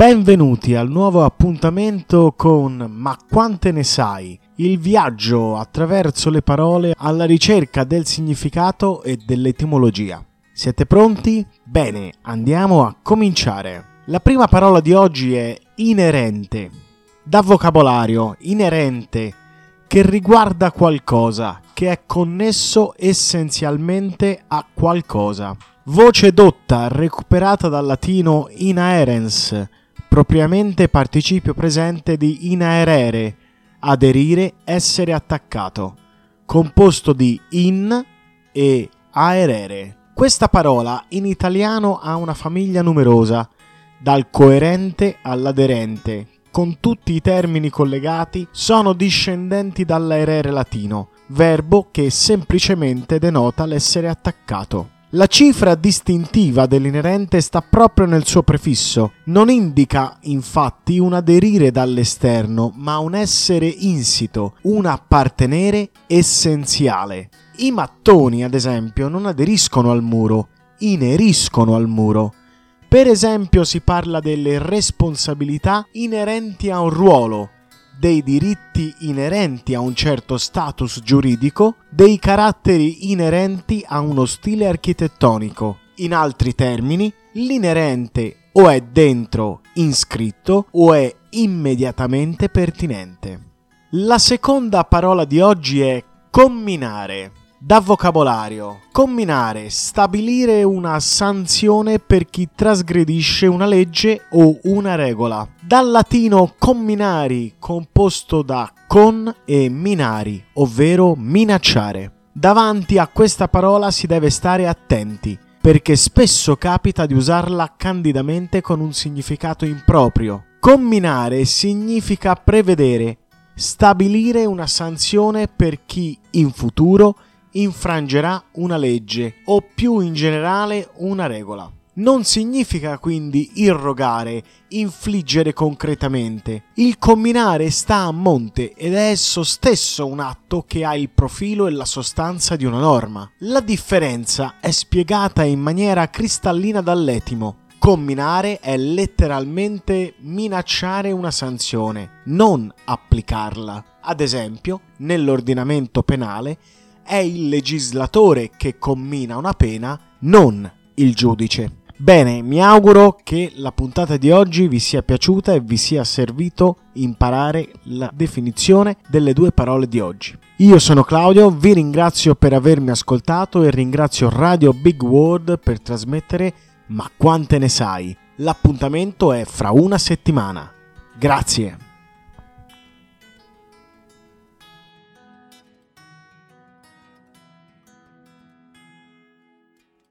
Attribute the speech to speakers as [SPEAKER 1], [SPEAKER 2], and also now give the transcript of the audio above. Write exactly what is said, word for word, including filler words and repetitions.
[SPEAKER 1] Benvenuti al nuovo appuntamento con Ma quante ne sai? Il viaggio attraverso le parole alla ricerca del significato e dell'etimologia. Siete pronti? Bene, andiamo a cominciare. La prima parola di oggi è inerente. Da vocabolario, inerente, che riguarda qualcosa, che è connesso essenzialmente a qualcosa. Voce dotta recuperata dal latino inaerens, propriamente participio presente di inaerere, aderire, essere attaccato, composto di in e aerere. Questa parola in italiano ha una famiglia numerosa, dal coerente all'aderente, con tutti i termini collegati, sono discendenti dall'aerere latino, verbo che semplicemente denota l'essere attaccato. La cifra distintiva dell'inerente sta proprio nel suo prefisso. Non indica infatti un aderire dall'esterno, ma un essere insito, un appartenere essenziale. I mattoni, ad esempio, non aderiscono al muro, ineriscono al muro. Per esempio si parla delle responsabilità inerenti a un ruolo, dei diritti inerenti a un certo status giuridico, dei caratteri inerenti a uno stile architettonico. In altri termini, l'inerente o è dentro, iscritto, o è immediatamente pertinente. La seconda parola di oggi è comminare. Da vocabolario, comminare, stabilire una sanzione per chi trasgredisce una legge o una regola. Dal latino comminari, composto da con e minari, ovvero minacciare. Davanti a questa parola si deve stare attenti, perché spesso capita di usarla candidamente con un significato improprio. Comminare significa prevedere, stabilire una sanzione per chi in futuro infrangerà una legge o più in generale una regola. Non significa quindi irrogare, infliggere concretamente. Il comminare sta a monte ed è esso stesso un atto che ha il profilo e la sostanza di una norma. La differenza è spiegata in maniera cristallina dall'etimo. Comminare è letteralmente minacciare una sanzione, non applicarla. Ad esempio, nell'ordinamento penale è il legislatore che commina una pena, non il giudice. Bene, mi auguro che la puntata di oggi vi sia piaciuta e vi sia servito imparare la definizione delle due parole di oggi. Io sono Claudio, vi ringrazio per avermi ascoltato e ringrazio Radio Big World per trasmettere Ma quante ne sai? L'appuntamento è fra una settimana. Grazie.